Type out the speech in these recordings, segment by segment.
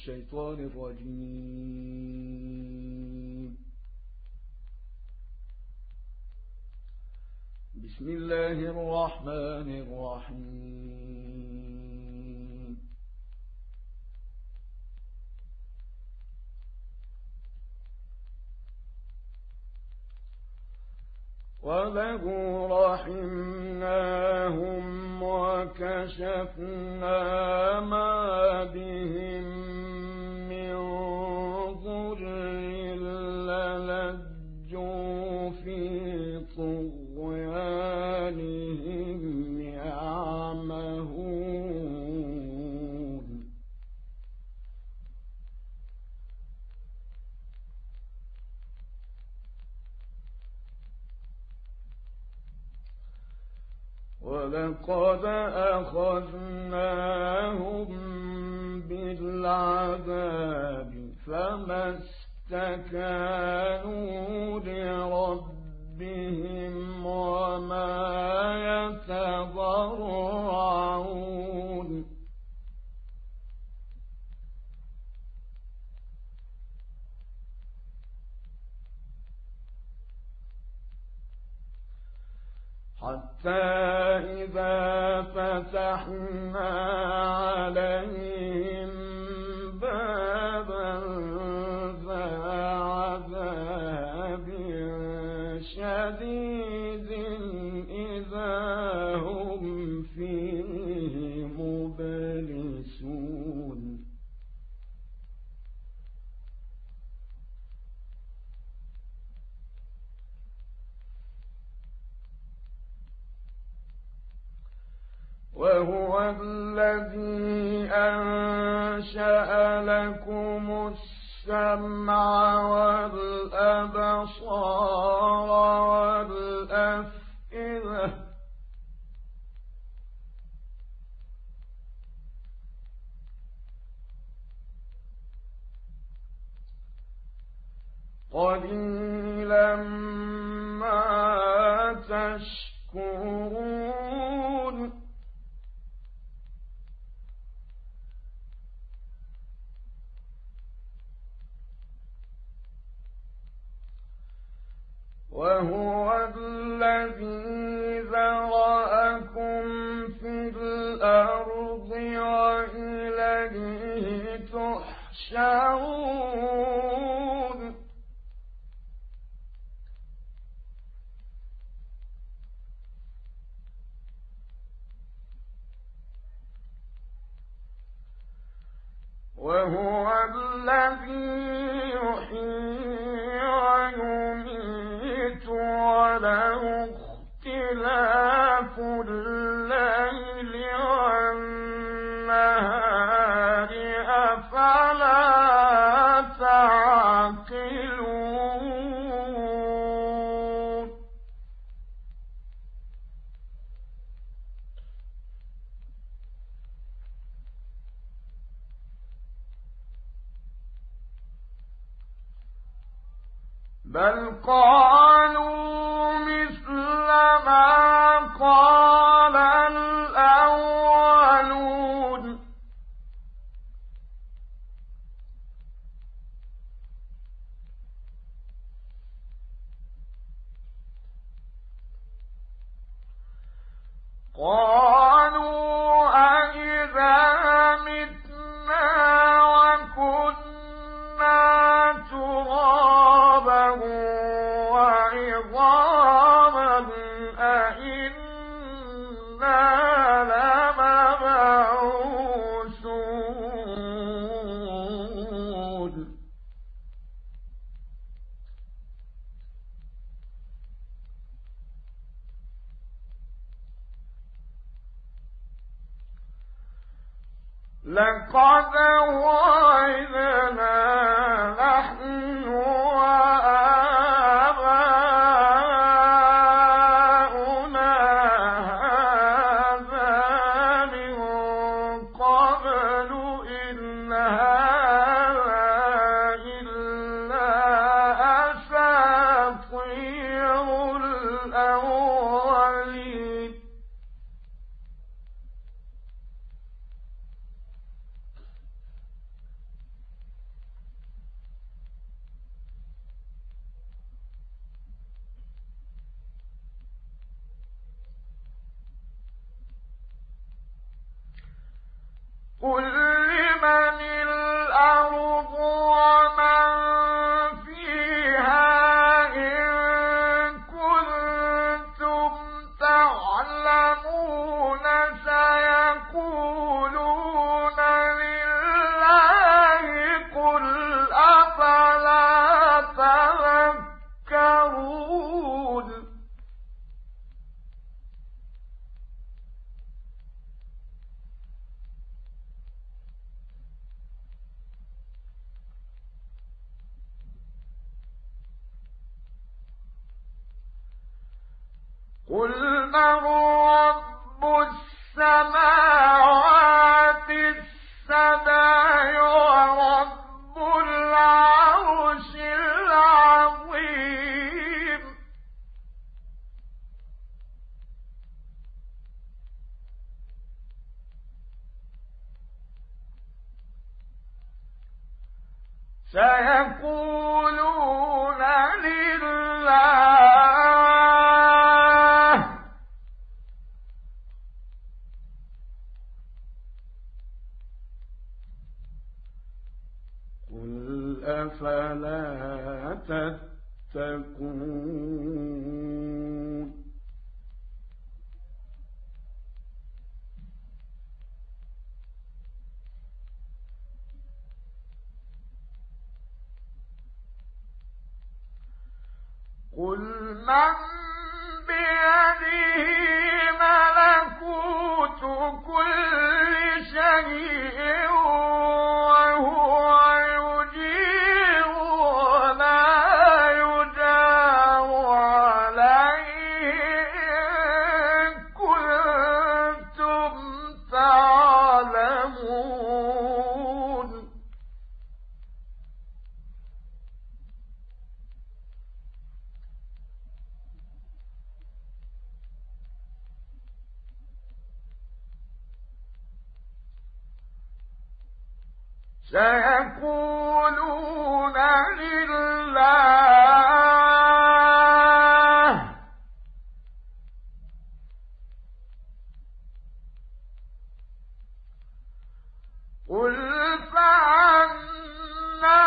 الشيطان الرجيم. بسم الله الرحمن الرحيم. ولو رحمناهم وكشفنا ما بهم من ضر للجوا في طغيانهم يعمهون. ولقد أخذناهم بالعذاب فما استكانوا لربهم وما يتضرعون. حتى إذا فتحنا عليهم بابا ذا عذاب شديد إذا هم فيه مبلسون. وهو الذي أنشأ لكم السمع والأبصار والأفئدة قليلا ما تشكرون. وهو الذي ذرأكم في الأرض وإليه تحشرون. وهو الذي يحيي ويميت وله اختلاف الليل والنهار أفلا تعقلون. بل قالوا مثل ما قال الأولون. قالوا أإذا متنا وكنا ترابا وعظاما أإنا لمبعوثون. لقد وعدنا نحن وآباؤنا هذا من قبل إن هذا إلا أساطير الأولين. قل لمن الأرض ومن فيها إن كنتم تعلمون سيقولون لله قل أفلا تذكرون قل من رب السماوات السبع ورب العرش العظيم سيقولون لله قل أفلا تتقون قل من بيده ملكوت كل شيء وهو يجير ولا يجار عليه إن كنتم تعلمون سيقولون لله قل فأنى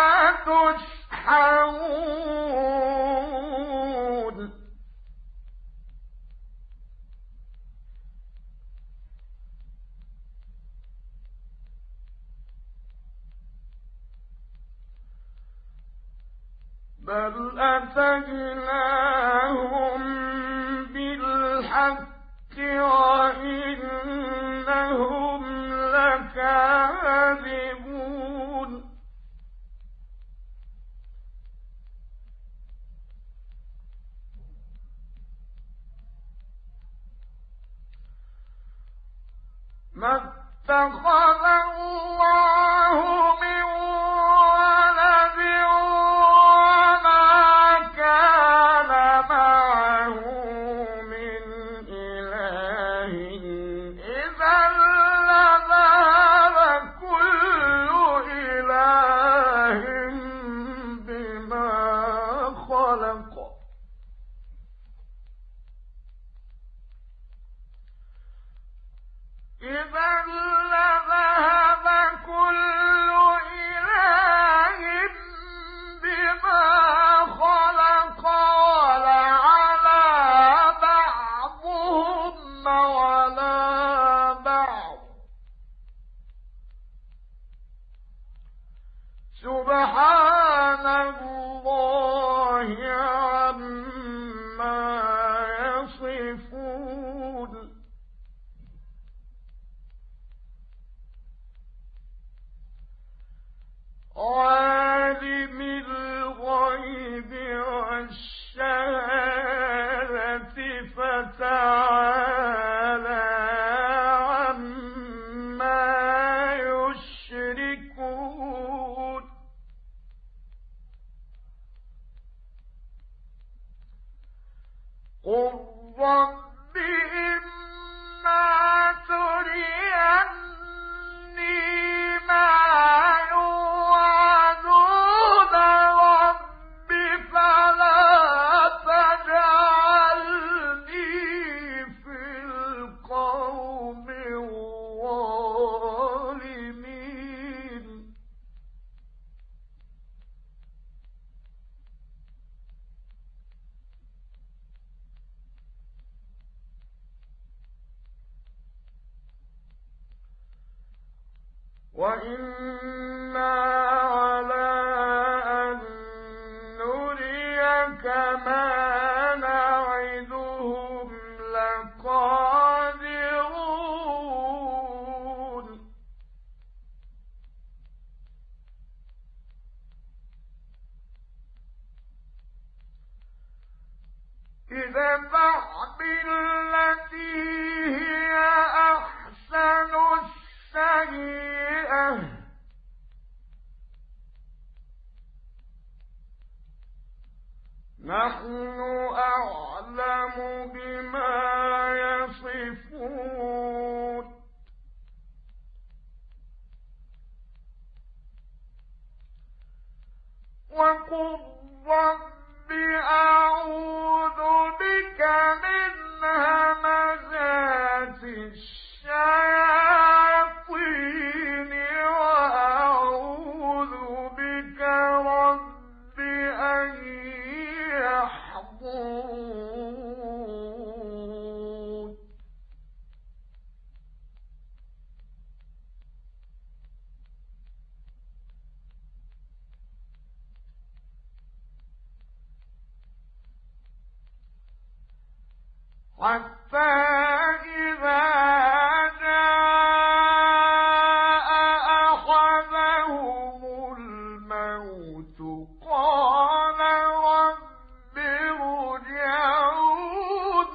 تسحرون بل أتيناهم بالحق وإنهم لكاذبون ما اتخذ الله من ولد وما كان معه من إله إذا لذهب كل إله بما خلق إذا لذهب كل إله بما خلق ولعلى بعضهم على بعض سبحان الله عما يصفون عالم الغيب والشهادة فتعالى عما يشركون قل رب إما تريني ما يوعدون رب فلا تجعلني وإنا على أن نريك ما نعدهم لقادرون ادفع بالتي هي أحسن السيئة نحن أعلم بما يصفون وقل رب أعوذ بك من همزات الشياطين وأعوذ بك رب أن يحضرون حتى إذا جاء أحدهم الموت قال رب ارجعون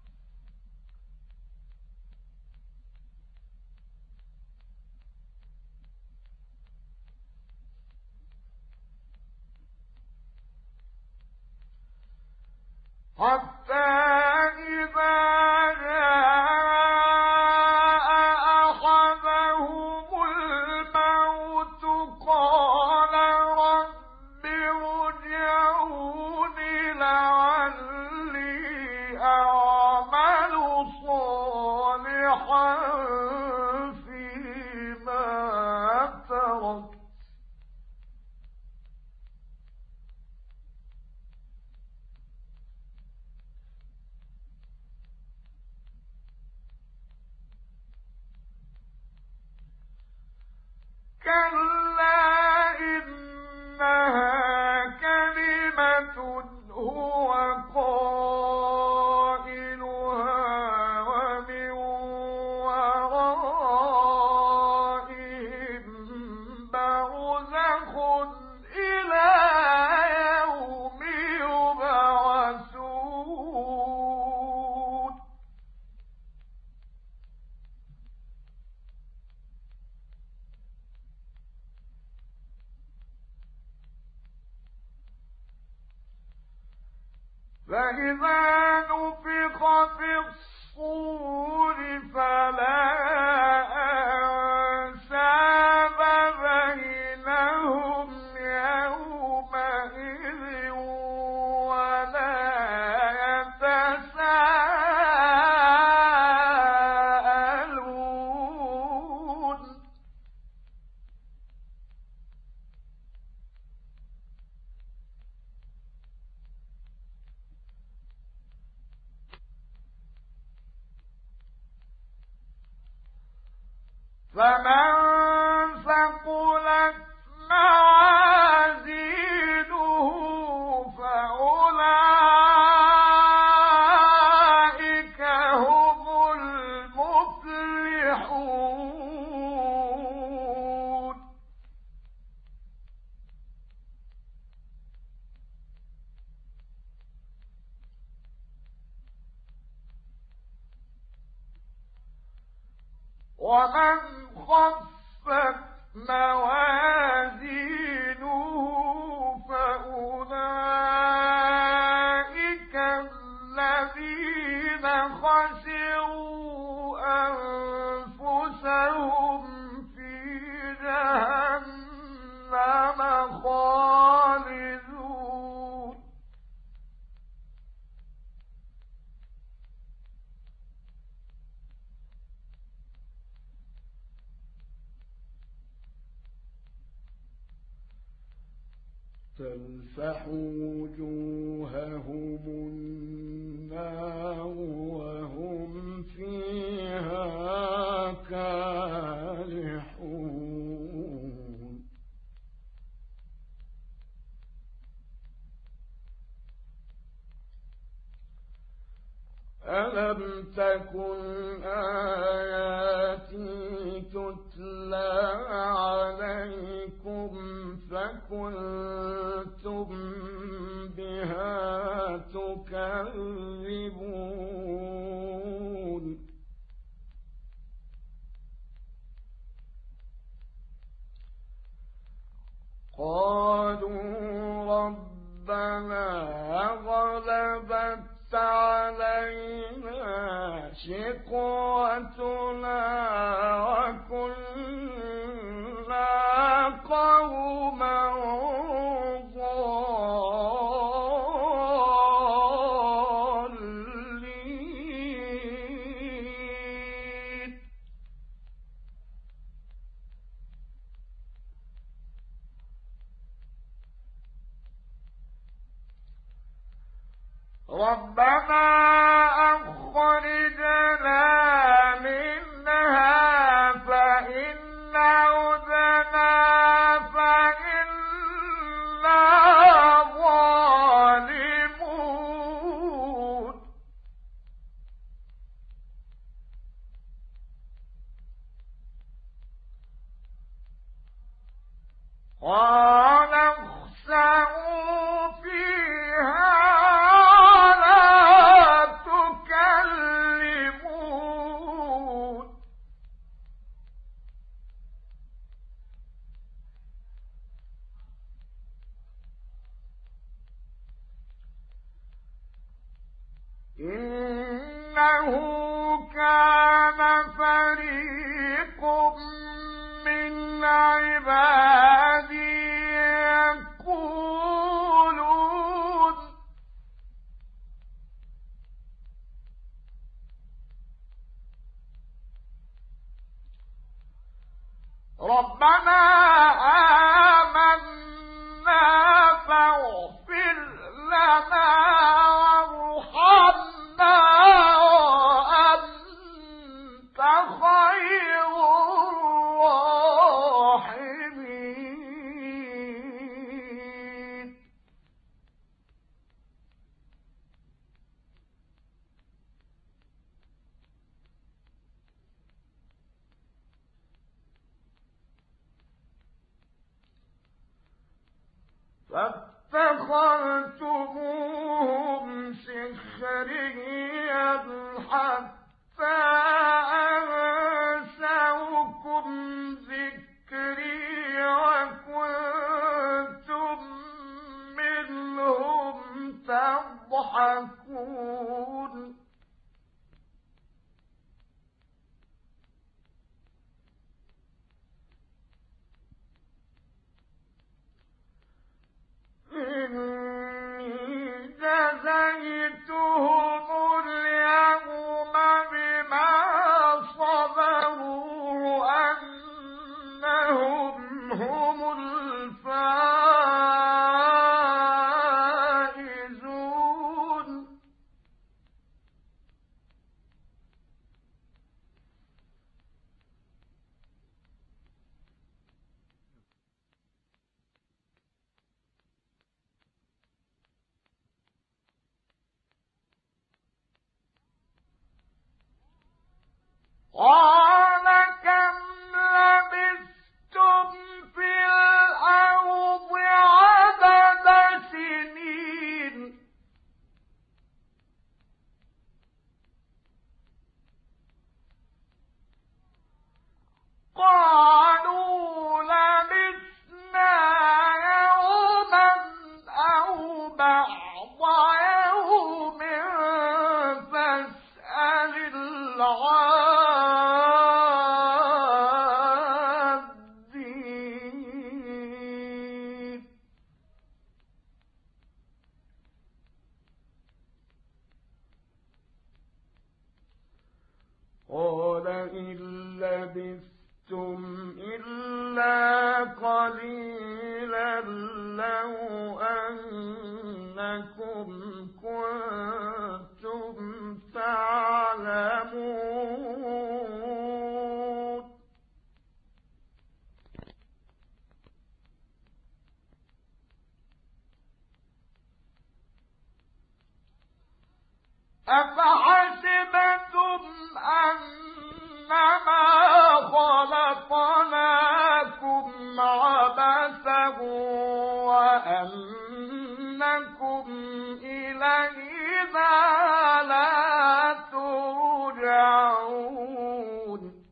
حتى إذا جاء أحدهم الموت قال رب ارجعون لعلي أعمل صالحا فيما تركت كلا إنها كلمة هو قائلها ومن ورائهم برزخ إلى يوم يبعثون فإذا نفخ في الصور فلا أنساب بينهم يومئذ ولا يتساءلون فمن ثقلت موازينه فأولئك هم المفلحون ومن خفت موازينه فأولئك الذين خسروا أنفسهم في جهنم خالدون تلفح وجوههم النار وهم فيها كالحون ألم تكن آياتي تتلى عليكم فكنتم بها تكذبون قالوا ربنا غلبت علينا شقوتنا وكنا قوما ضالين ربنا أخرجنا منها فإن عدنا فإنا ظالمون قال اخسئوا فيها إنه كان فريق من عبادي يقولون ربنا آمنا فاغفر لنا وارحمنا وأنت خير الراحمين فاتخذتموهم سخريا حتى أنسوكم ذكري وكنتم منهم تضحكون إني جزيتهم اليوم بما صبروا أنهم هم الفائزون قال كم لبثتم في الأرض عدد سنين قالوا لبثنا يوما أو بعض يوم فاسأل العادين قال إن لبثتم إلا قليلا لو أنكم كنتم تعلمون أفحسبتم أنكم إلينا لا ترجعون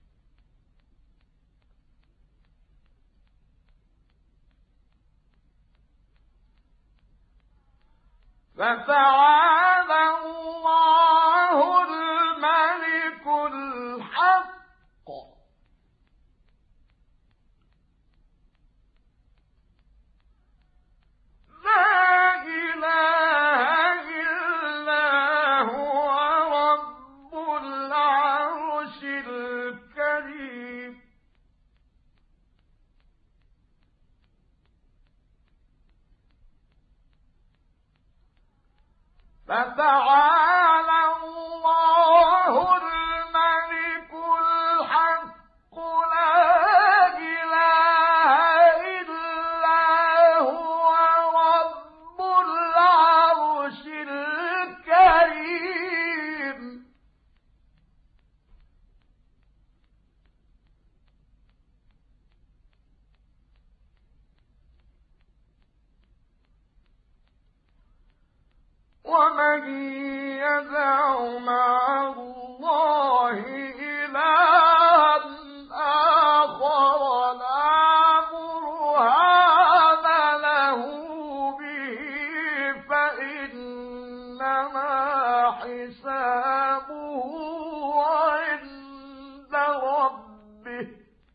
فتعالى الله الملك الحق لا إله إلا هو رب العرش الكريم فتعالى الله الملك الحق لا إله إلا هو رب العرش الكريم ومن يدع مع الله إلها آخر لا برهان له به فإنما حسابه عند ربه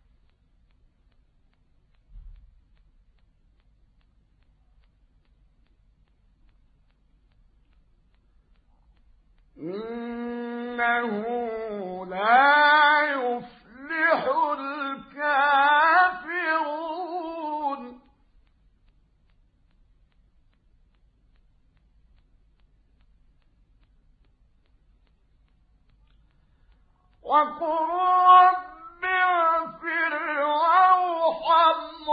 إنه لا يفلح الكافرون وقل رب اغفر وارحم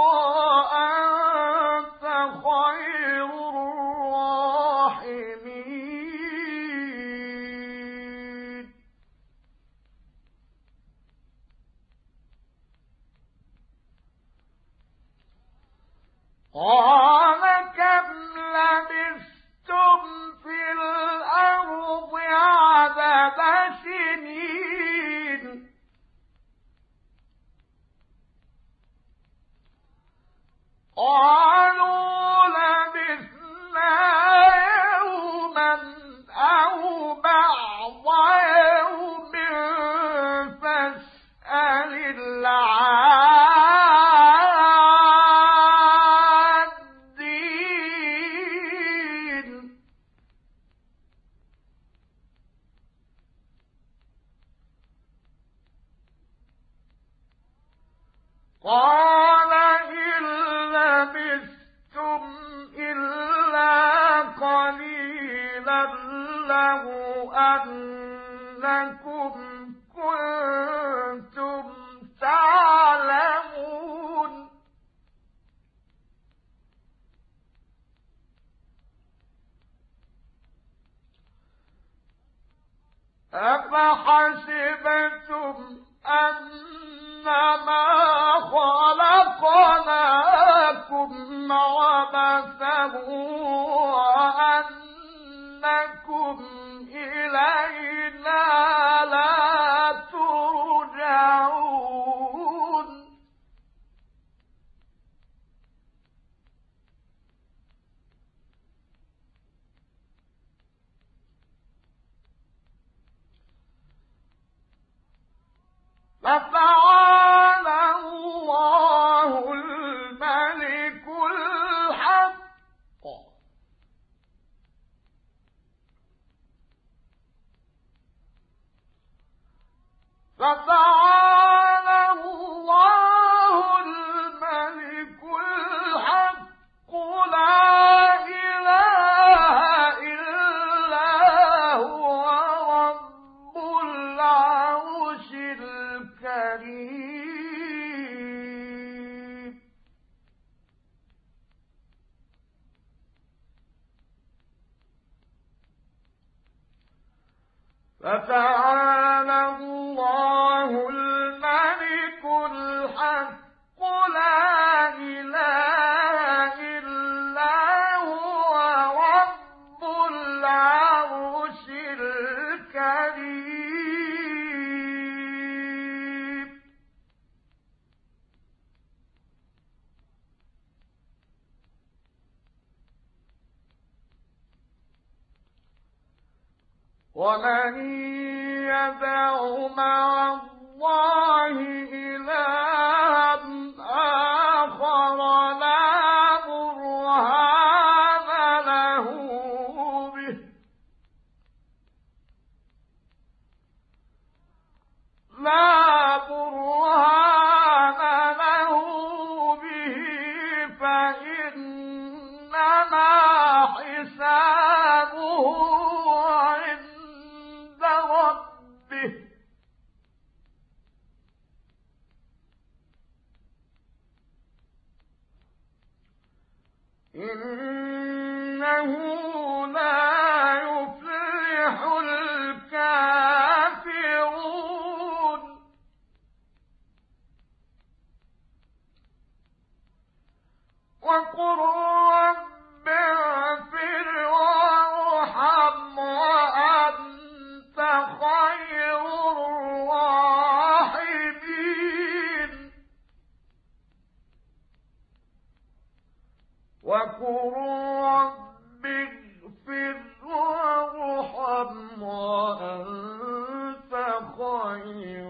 وأنت خير الراحمين قال كم لبثتم في الأرض عدد سنين قالوا لبثنا يوما أو بعض يوم فاسأل العادين قال إن لبثتم إلا قليلا له أنكم كنتم تعلمون أفحسبتم أنما خلقناكم عبثا وأنكم إلينا لا ترجعون فتعالى الله الملك الحق فتعالى الله الملك الحق لا إله إلا هو رب العرش الكريم فتعالى الله الملك الحق لا إله إلا ومن يدع مع الله إلها آخر لا برهان له به فإنما حسابه عند ربه إنه لا يفلح الكافرون وقل رب اغفر وارحم وأنت خير الراحمين وقل رب اغفر وارحم وأنت خير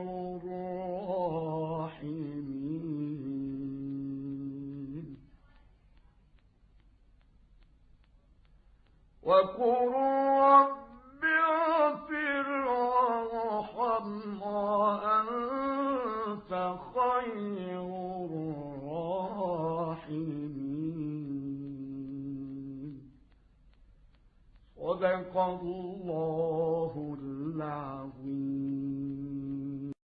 الراحمين وقل رب اغفر وارحم وأنت خير